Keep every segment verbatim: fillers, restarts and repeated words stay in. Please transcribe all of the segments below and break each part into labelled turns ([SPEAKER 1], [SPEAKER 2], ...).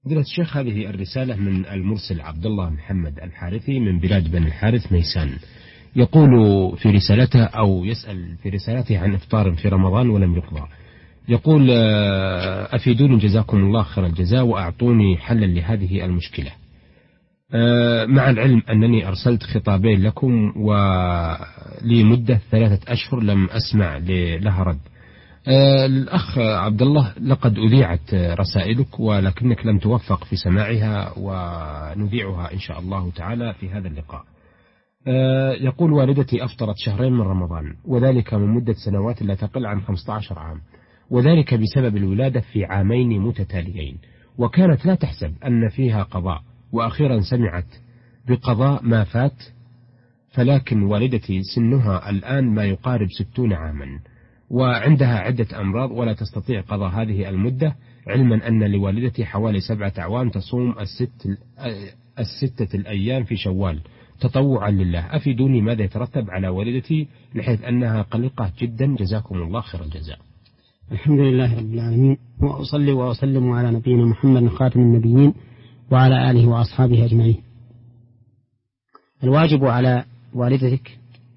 [SPEAKER 1] فضيلة الشيخ، هذه الرسالة من المرسل عبد الله محمد الحارثي من بلاد بني الحارث ميسان. يقول في رسالته أو يسأل في رسالته عن إفطار في رمضان ولم يقضى. يقول: أفيدوني جزاكم الله خير الجزاء وأعطوني حلا لهذه المشكلة، مع العلم أنني أرسلت خطابين لكم ولمدة ثلاثة أشهر لم أسمع لها رد. الأخ عبد الله، لقد أذيعت رسائلك ولكنك لم توفق في سماعها، ونذيعها إن شاء الله تعالى في هذا اللقاء. يقول: والدتي أفطرت شهرين من رمضان، وذلك من مدة سنوات لا تقل عن خمسة عشر عام، وذلك بسبب الولادة في عامين متتاليين، وكانت لا تحسب أن فيها قضاء، وأخيرا سمعت بقضاء ما فات، فلكن والدتي سنها الآن ما يقارب ستون عاما، وعندها عدة أمراض ولا تستطيع قضاء هذه المدة، علما أن لوالدتي حوالي سبعة أعوام تصوم الست الستة الأيام في شوال تطوعا لله. أفيدوني ماذا يترتب على والدتي لحيث أنها قلقة جدا، جزاكم الله خير الجزاء.
[SPEAKER 2] الحمد لله رب العالمين، وأصلي وأسلم على نبينا محمد خاتم النبيين وعلى آله وأصحابه أجمعين. الواجب على والدتك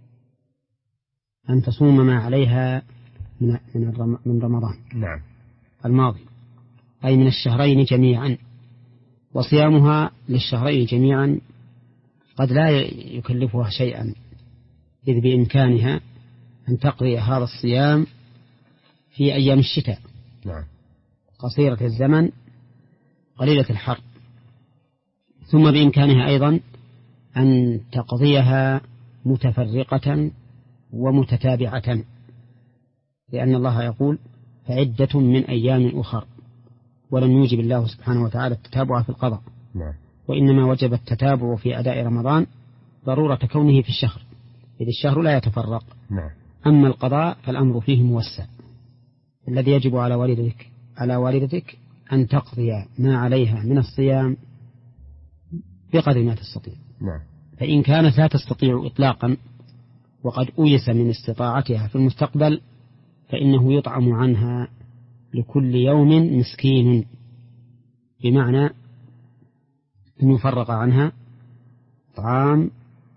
[SPEAKER 2] أن تصوم ما عليها من من رمضان
[SPEAKER 1] نعم
[SPEAKER 2] الماضي، أي من الشهرين جميعا، وصيامها للشهرين جميعا قد لا يكلفها شيئا، إذ بإمكانها أن تقضي هذا الصيام في أيام الشتاء
[SPEAKER 1] نعم
[SPEAKER 2] قصيرة الزمن قليلة الحر، ثم بإمكانها أيضا أن تقضيها متفرقة ومتتابعة، لأن الله يقول: فعدة من أيام أخر، ولم يوجب الله سبحانه وتعالى التتابع في القضاء،
[SPEAKER 1] نعم.
[SPEAKER 2] وإنما وجب التتابع في أداء رمضان ضرورة كونه في الشهر، إذ الشهر لا يتفرق.
[SPEAKER 1] نعم.
[SPEAKER 2] أما القضاء فالأمر فيه موسع. الذي يجب على والدتك على والدتك أن تقضي ما عليها من الصيام بقدر ما تستطيع.
[SPEAKER 1] نعم.
[SPEAKER 2] فإن كانت لا تستطيع إطلاقا وقد أيس من استطاعتها في المستقبل، فإنه يطعم عنها لكل يوم مسكين، بمعنى أن يفرق عنها طعام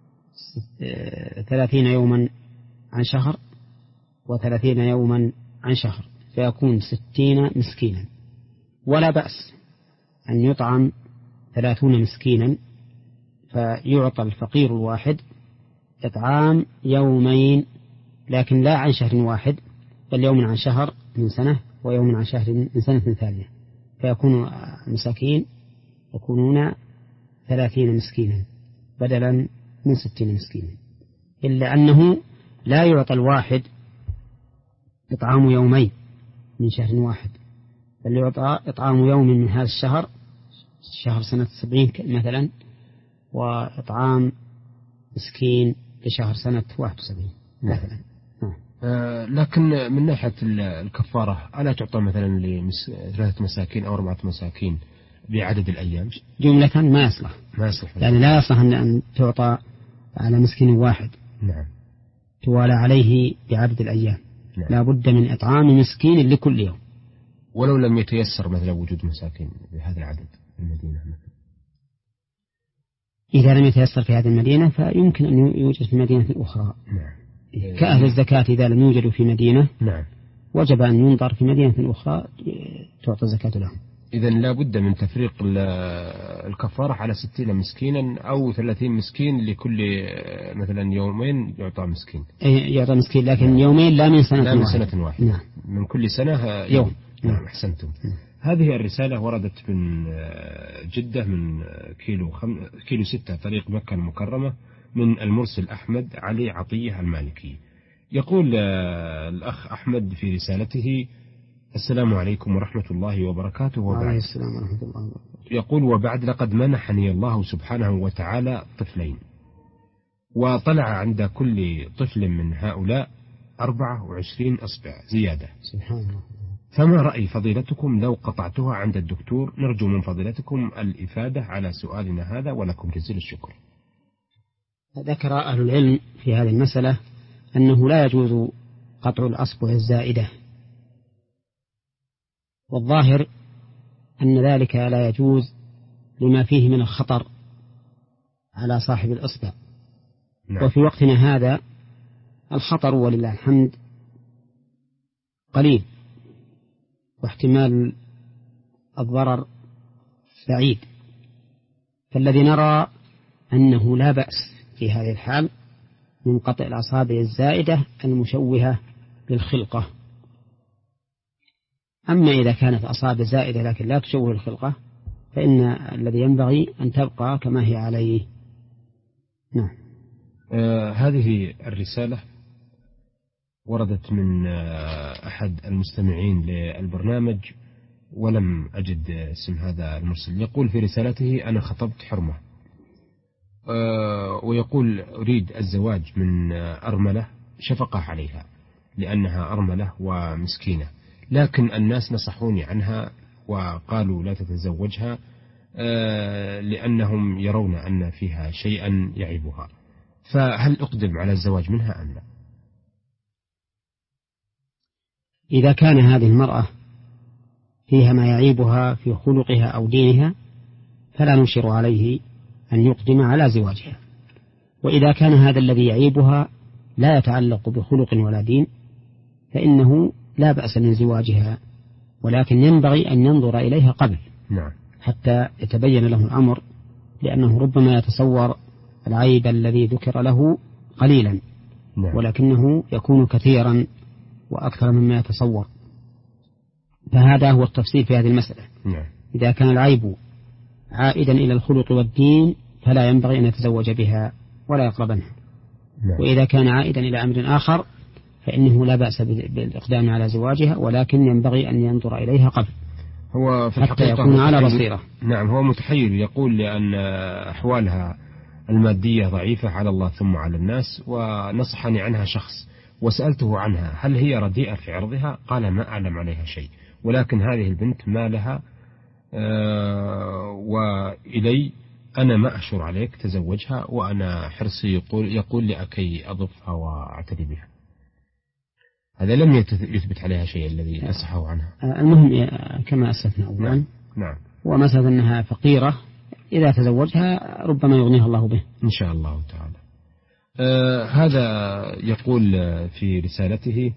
[SPEAKER 2] ثلاثين يوما عن شهر وثلاثين يوما عن شهر، فيكون ستين مسكينا. ولا بأس أن يطعم ثلاثون مسكينا، فيعطى الفقير الواحد إطعام يومين، لكن لا عن شهر واحد، بل يوم عن شهر من سنة ويوم عن شهر من سنة ثانية، فيكون المساكين يكونون ثلاثين مسكينا بدلا من ستين مسكينا، إلا أنه لا يعطى الواحد إطعام يومين من شهر واحد، بل يعطى إطعام يوم من هذا الشهر، شهر سنة سبعين مثلا، وإطعام مسكين لشهر سنة واحد وسبعين مثلا.
[SPEAKER 1] آه لكن من ناحية الكفارة ألا تعطى مثلا لثلاثة مساكين أو أربعة مساكين بعدد الأيام
[SPEAKER 2] جملة؟ ما يصلح
[SPEAKER 1] ما يصلح
[SPEAKER 2] يعني لا يصلح أن تعطى على مسكين واحد.
[SPEAKER 1] نعم.
[SPEAKER 2] توالى عليه بعدد الأيام.
[SPEAKER 1] نعم.
[SPEAKER 2] لا بد من إطعام مسكين لكل يوم،
[SPEAKER 1] ولو لم يتيسر مثلا وجود مساكين بهذا العدد في المدينة مثلا.
[SPEAKER 2] إذا لم يتيسر في هذه المدينة فيمكن أن يوجد في مدينة أخرى.
[SPEAKER 1] نعم.
[SPEAKER 2] كأهل الزكاة إذا لم يوجدوا في مدينة
[SPEAKER 1] نعم
[SPEAKER 2] وجب أن ينظر في مدينة أخرى تعطى الزكاة لهم.
[SPEAKER 1] إذن لا بد من تفريق الكفارة على ستين مسكينا أو ثلاثين مسكين لكل مثلا يومين يعطى مسكين.
[SPEAKER 2] يعطى مسكين لكن نعم. يومين لا من سنة
[SPEAKER 1] لا من سنة واحدة.
[SPEAKER 2] نعم.
[SPEAKER 1] من كل سنة يوم,
[SPEAKER 2] يوم.
[SPEAKER 1] نعم. أحسنتم. نعم. هذه الرسالة وردت من جدة من كيلو خم... كيلو ستة طريق مكة المكرمة من المرسل أحمد علي عطية المالكي. يقول الأخ أحمد في رسالته: السلام عليكم ورحمة الله وبركاته.
[SPEAKER 2] وبعد السلام ورحمة الله وبركاته.
[SPEAKER 1] يقول: وبعد لقد منحني الله سبحانه وتعالى طفلين، وطلع عند كل طفل من هؤلاء أربعة وعشرين أصبع زيادة.
[SPEAKER 2] سبحان الله.
[SPEAKER 1] فما رأي فضيلتكم لو قطعتها عند الدكتور؟ نرجو من فضيلتكم الإفادة على سؤالنا هذا، ولكم جزيل الشكر.
[SPEAKER 2] ذكر أهل العلم في هذه المسألة أنه لا يجوز قطع الأصبع الزائدة، والظاهر أن ذلك لا يجوز لما فيه من الخطر على صاحب الإصبع. نعم. وفي وقتنا هذا الخطر ولله الحمد قليل، واحتمال الضرر بعيد، فالذي نرى أنه لا بأس في هذه الحال من قطع الأصابع الزائدة المشوهة للخلقة. أما إذا كانت أصابع زائدة لكن لا تشوه الخلقة فإن الذي ينبغي أن تبقى كما هي عليه. نعم.
[SPEAKER 1] آه هذه الرسالة وردت من آه أحد المستمعين للبرنامج ولم أجد اسم هذا المرسل. يقول في رسالته: أنا خطبت حرمة، آه ويقول أريد الزواج من أرملة شفقة عليها لأنها أرملة ومسكينة، لكن الناس نصحوني عنها وقالوا لا تتزوجها آه لأنهم يرون أن فيها شيئا يعيبها، فهل أقدم على الزواج منها أم لا؟
[SPEAKER 2] إذا كان هذه المرأة فيها ما يعيبها في خلقها أو دينها فلا نشر عليه أن يقدم على زواجها، وإذا كان هذا الذي يعيبها لا يتعلق بخلق ولا دين فإنه لا بأس من زواجها، ولكن ينبغي أن ينظر إليها قبل.
[SPEAKER 1] نعم.
[SPEAKER 2] حتى يتبين له الأمر، لأنه ربما يتصور العيب الذي ذكر له قليلا. نعم. ولكنه يكون كثيرا وأكثر مما يتصور، فهذا هو التفصيل في هذه المسألة.
[SPEAKER 1] نعم.
[SPEAKER 2] إذا كان العيب عائدا إلى الخلق والدين فلا ينبغي أن يتزوج بها ولا يقربنها.
[SPEAKER 1] نعم.
[SPEAKER 2] وإذا كان عائدا إلى أمر آخر فإنه لا بأس بالإقدام على زواجها، ولكن ينبغي أن ينظر إليها قبل
[SPEAKER 1] هو في
[SPEAKER 2] حتى يكون على بصيرة.
[SPEAKER 1] نعم. هو متحير، يقول لأن أحوالها المادية ضعيفة على الله ثم على الناس، ونصحني عنها شخص وسألته عنها هل هي رديئة في عرضها؟ قال ما أعلم عليها شيء، ولكن هذه البنت ما لها آه وإلي أنا ما أشور عليك تزوجها، وأنا حرصي يقول, يقول لأكي أضفها وأعتدي بها. هذا لم يثبت عليها شيء الذي نصحه عنها.
[SPEAKER 2] المهم كما أسفنا أولا.
[SPEAKER 1] نعم. نعم.
[SPEAKER 2] ومسألة أنها فقيرة إذا تزوجها ربما يغنيها الله به
[SPEAKER 1] إن شاء الله تعالى. آه هذا يقول في رسالته: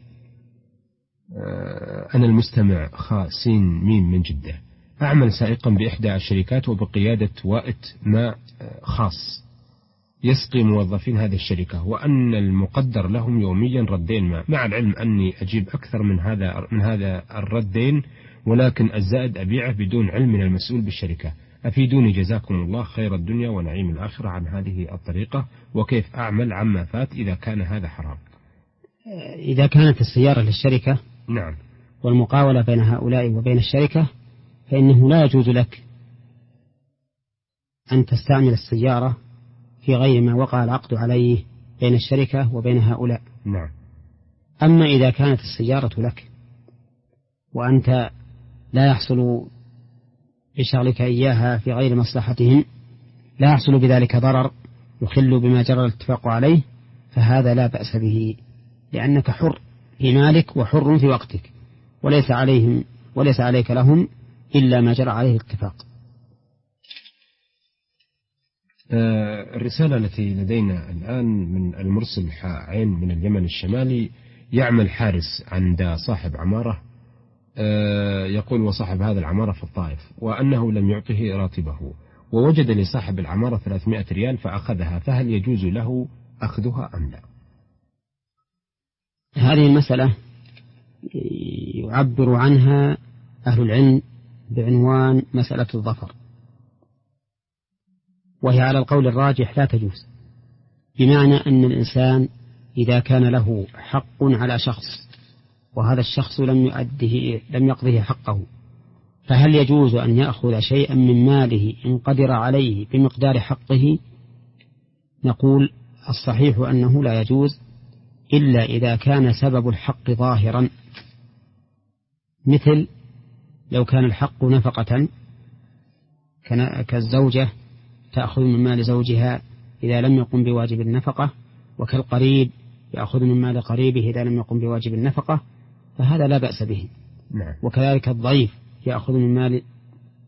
[SPEAKER 1] آه أنا المستمع خاسين ميم من جدة، أعمل سائقا بإحدى الشركات وبقيادة وائت ماء خاص يسقي موظفين هذه الشركة، وأن المقدر لهم يوميا ردين ماء، مع العلم أني أجيب أكثر من هذا من هذا الردين، ولكن الزائد أبيعه بدون علم من المسؤول بالشركة. أفيدوني جزاكم الله خير الدنيا ونعيم الآخرة عن هذه الطريقة، وكيف أعمل عما فات إذا كان هذا حرام؟
[SPEAKER 2] إذا كانت السيارة للشركة
[SPEAKER 1] نعم
[SPEAKER 2] والمقاولة بين هؤلاء وبين الشركة فإنه لا يجوز لك أن تستعمل السيارة في غير ما وقع العقد عليه بين الشركة وبين هؤلاء.
[SPEAKER 1] نعم.
[SPEAKER 2] أما إذا كانت السيارة لك وأنت لا يحصل بشغلك إياها في غير مصلحتهم، لا يحصل بذلك ضرر يخل بما جرى الاتفاق عليه، فهذا لا بأس به، لأنك حر في مالك وحر في وقتك، وليس عليهم وليس عليك لهم إلا ما جرى عليه الاتفاق.
[SPEAKER 1] الرسالة التي لدينا الآن من المرسل عين من اليمن الشمالي، يعمل حارس عند صاحب عمارة، يقول وصاحب هذا العمارة في الطائف، وأنه لم يعطه راتبه، ووجد لصاحب العمارة ثلاثمائة ريال فأخذها، فهل يجوز له أخذها أم لا؟
[SPEAKER 2] هذه المسألة يعبر عنها أهل العلم بعنوان مسألة الظفر، وهي على القول الراجح لا تجوز، بمعنى أن الإنسان إذا كان له حق على شخص وهذا الشخص لم يؤده لم يقضه حقه، فهل يجوز أن يأخذ شيئا من ماله إن قدر عليه بمقدار حقه؟ نقول الصحيح أنه لا يجوز إلا إذا كان سبب الحق ظاهرا، مثل لو كان الحق نفقة كالزوجة تأخذ من مال زوجها إذا لم يقم بواجب النفقة، وكالقريب يأخذ من مال قريبه إذا لم يقم بواجب النفقة، فهذا لا بأس به.
[SPEAKER 1] نعم.
[SPEAKER 2] وكذلك الضيف يأخذ من مال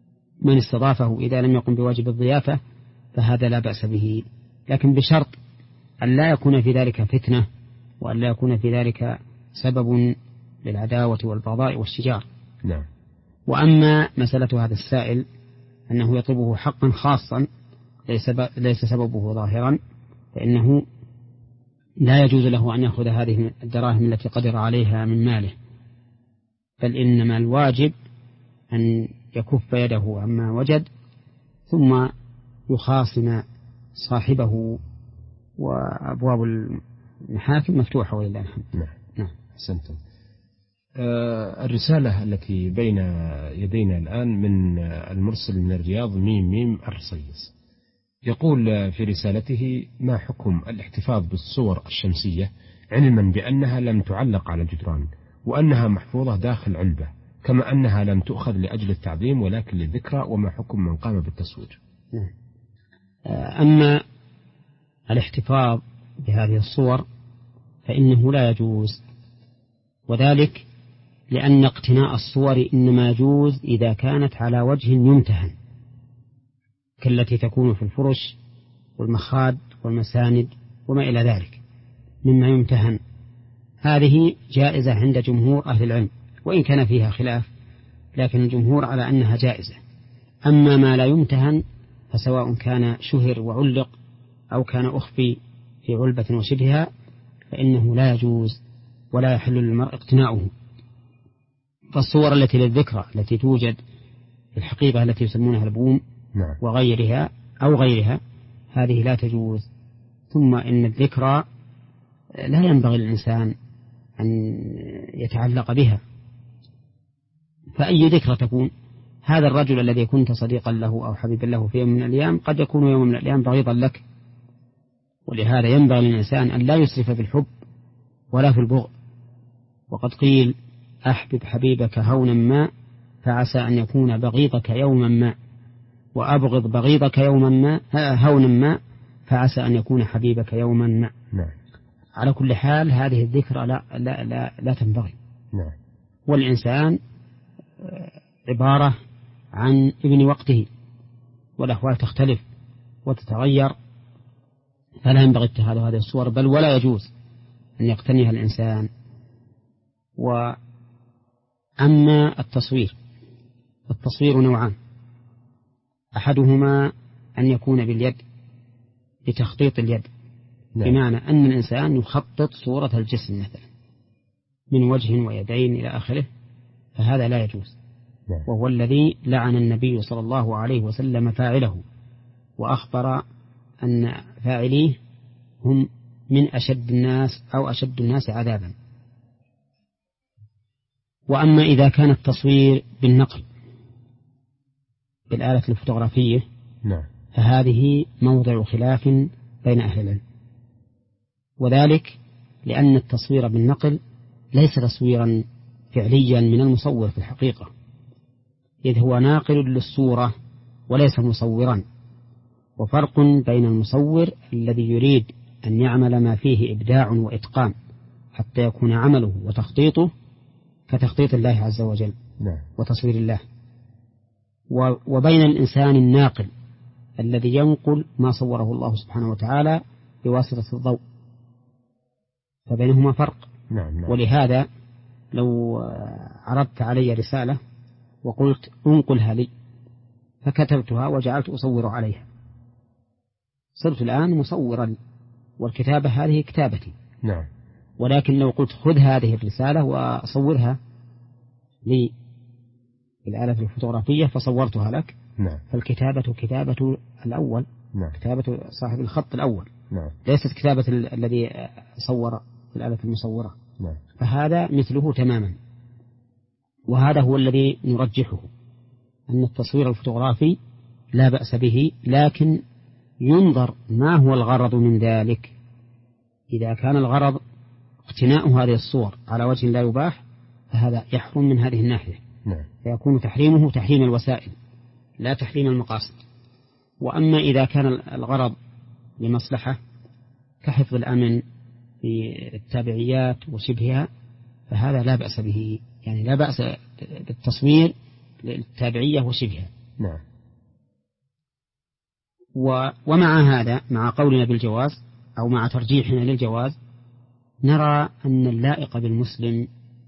[SPEAKER 2] من استضافه إذا لم يقم بواجب الضيافة فهذا لا بأس به، لكن بشرط أن لا يكون في ذلك فتنة، وأن لا يكون في ذلك سبب للعداوة والبغضاء والشجار.
[SPEAKER 1] نعم.
[SPEAKER 2] وأما مسألة هذا السائل أنه يطلبه حقا خاصا ليس سببه ظاهرا، فإنه لا يجوز له أن يأخذ هذه الدراهم التي قدر عليها من ماله، بل إنما الواجب أن يكف يده عما وجد ثم يخاصم صاحبه، وأبواب المحاكم مفتوحة ولله الحمد.
[SPEAKER 1] نعم. نعم. أحسنتم. آه الرسالة التي بين يدينا الآن من المرسل من الرياض ميم ميم الرصيص، يقول في رسالته: ما حكم الاحتفاظ بالصور الشمسية علما بأنها لم تعلق على الجدران وأنها محفوظة داخل علبة، كما أنها لم تؤخذ لأجل التعظيم ولكن للذكرى، وما حكم من قام بالتصوير؟
[SPEAKER 2] نعم. أما الاحتفاظ بهذه الصور فإنه لا يجوز، وذلك لأن اقتناء الصور إنما يجوز إذا كانت على وجه يمتهن، كالتي تكون في الفرش والمخاد والمساند وما إلى ذلك مما يمتهن، هذه جائزة عند جمهور أهل العلم، وإن كان فيها خلاف لكن الجمهور على أنها جائزة. أما ما لا يمتهن فسواء كان شهر وعلق أو كان أخفي في علبة وشبهها فإنه لا يجوز ولا يحل للمرء اقتناؤه. فالصور التي للذكرى التي توجد في الحقيبة التي يسمونها البوم
[SPEAKER 1] نعم.
[SPEAKER 2] وغيرها أو غيرها هذه لا تجوز. ثم إن الذكرى لا ينبغي للإنسان أن يتعلق بها، فأي ذكرى تكون؟ هذا الرجل الذي كنت صديقا له أو حبيبا له في يوم من الأيام قد يكون يوم من الأيام بغيضا لك، ولهذا ينبغي للإنسان أن لا يسرف في الحب ولا في البغض. وقد قيل: أحبب حبيبك هونا ما فعسى أن يكون بغيضك يوما ما، وأبغض بغيضك يوما ما هونا ما فعسى أن يكون حبيبك يوما ما.
[SPEAKER 1] نعم.
[SPEAKER 2] على كل حال هذه الذكرى لا, لا, لا, لا تنبغي.
[SPEAKER 1] نعم.
[SPEAKER 2] والإنسان عبارة عن ابن وقته، والأحوال تختلف وتتغير، فلا ينبغي اتخاذ هذه الصور، بل ولا يجوز أن يقتنيها الإنسان. وأما التصوير التصوير نوعان: أحدهما أن يكون باليد بتخطيط اليد،
[SPEAKER 1] نعم.
[SPEAKER 2] بمعنى أن الإنسان يخطط صورة الجسم مثلا من وجه ويدين إلى آخره، فهذا لا يجوز.
[SPEAKER 1] نعم.
[SPEAKER 2] وهو الذي لعن النبي صلى الله عليه وسلم فاعله، وأخبر أن فاعليه هم من أشد الناس أو أشد الناس عذابا. وأما إذا كان التصوير بالنقل بالآلة الفوتوغرافية
[SPEAKER 1] نعم.
[SPEAKER 2] فهذه موضع خلاف بين أهل العلم، وذلك لأن التصوير بالنقل ليس تصويرا فعليا من المصور في الحقيقة، إذ هو ناقل للصورة وليس مصورا. وفرق بين المصور الذي يريد أن يعمل ما فيه إبداع وإتقان حتى يكون عمله وتخطيطه كتخطيط الله عز وجل
[SPEAKER 1] نعم.
[SPEAKER 2] وتصوير الله، وبين الإنسان الناقل الذي ينقل ما صوره الله سبحانه وتعالى بواسطة الضوء، فبينهما فرق.
[SPEAKER 1] نعم. نعم.
[SPEAKER 2] ولهذا لو عرضت علي رسالة وقلت انقلها لي فكتبتها وجعلت أصور عليها، صرت الآن مصورا، والكتابة هذه كتابتي.
[SPEAKER 1] نعم.
[SPEAKER 2] ولكن لو قلت خذ هذه الرسالة وصورها لي بالآلة الفوتوغرافية فصورتها لك،
[SPEAKER 1] نعم.
[SPEAKER 2] فالكتابة كتابة الأول،
[SPEAKER 1] نعم.
[SPEAKER 2] كتابة صاحب الخط الأول،
[SPEAKER 1] نعم.
[SPEAKER 2] ليست كتابة الذي صور الآلة المصورة.
[SPEAKER 1] نعم.
[SPEAKER 2] فهذا مثله تماما. وهذا هو الذي نرجحه، أن التصوير الفوتوغرافي لا بأس به، لكن ينظر ما هو الغرض من ذلك. إذا كان الغرض اقتناء هذه الصور على وجه لا يباح فهذا يحرم من هذه الناحية.
[SPEAKER 1] نعم.
[SPEAKER 2] فيكون تحريمه تحريم الوسائل لا تحريم المقاصد. وأما إذا كان الغرض لمصلحة كحفظ الأمن في التابعيات وشبهها فهذا لا بأس به، يعني لا بأس بالتصوير للتابعية وشبهها.
[SPEAKER 1] نعم.
[SPEAKER 2] ومع هذا، مع قولنا بالجواز أو مع ترجيحنا للجواز، نرى أن اللائق بالمسلم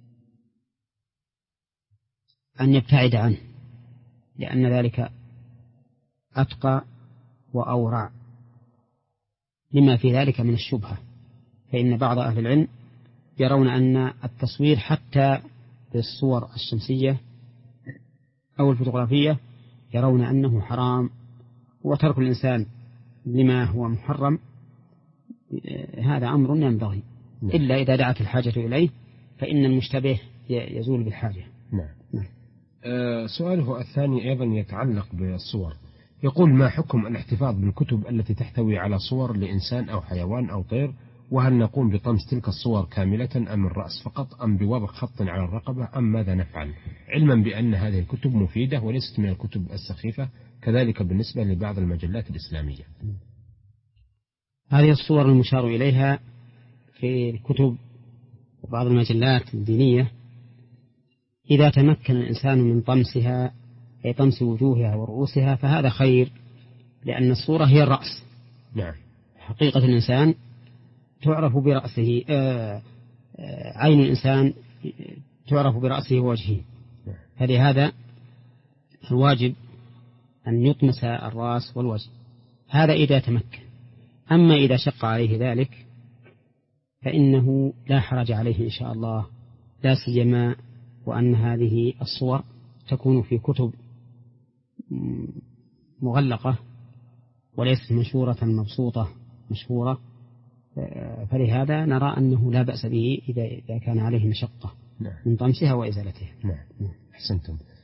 [SPEAKER 2] أن يبتعد عنه، لأن ذلك أتقى وأورع لما في ذلك من الشبهة. فإن بعض أهل العلم يرون أن التصوير حتى بالصور الشمسية أو الفوتوغرافية يرون أنه حرام، وترك الإنسان لما هو محرم هذا أمر ينبغي، إلا إذا دعت الحاجة إليه، فإن المشتبه يزول بالحاجة.
[SPEAKER 1] نعم. نعم. أه سؤاله الثاني أيضا يتعلق بالصور، يقول: ما حكم الاحتفاظ بالكتب التي تحتوي على صور لإنسان أو حيوان أو طير؟ وهل نقوم بطمس تلك الصور كاملة أم الرأس فقط، أم بوضع خط على الرقبة، أم ماذا نفعل، علما بأن هذه الكتب مفيدة وليست من الكتب السخيفة، كذلك بالنسبة لبعض المجلات الإسلامية؟
[SPEAKER 2] هذه الصور المشار إليها في الكتب وبعض المجلات الدينية إذا تمكن الإنسان من طمسها، أي طمس وجوهها ورؤوسها، فهذا خير، لأن الصورة هي الرأس.
[SPEAKER 1] نعم.
[SPEAKER 2] حقيقة الإنسان تعرف برأسه، آه آه عين الإنسان تعرف برأسه ووجهه، فلهذا الواجب أن يطمس الرأس والوجه، هذا إذا تمكن. أما إذا شق عليه ذلك فإنه لا حرج عليه إن شاء الله، لا سيما وأن هذه الصور تكون في كتب مغلقة وليست منشورة مبسوطة مشهورة، فلهذا نرى أنه لا بأس به إذا كان عليه مشقة من طمسها وإزالتها.
[SPEAKER 1] نعم. أحسنتم.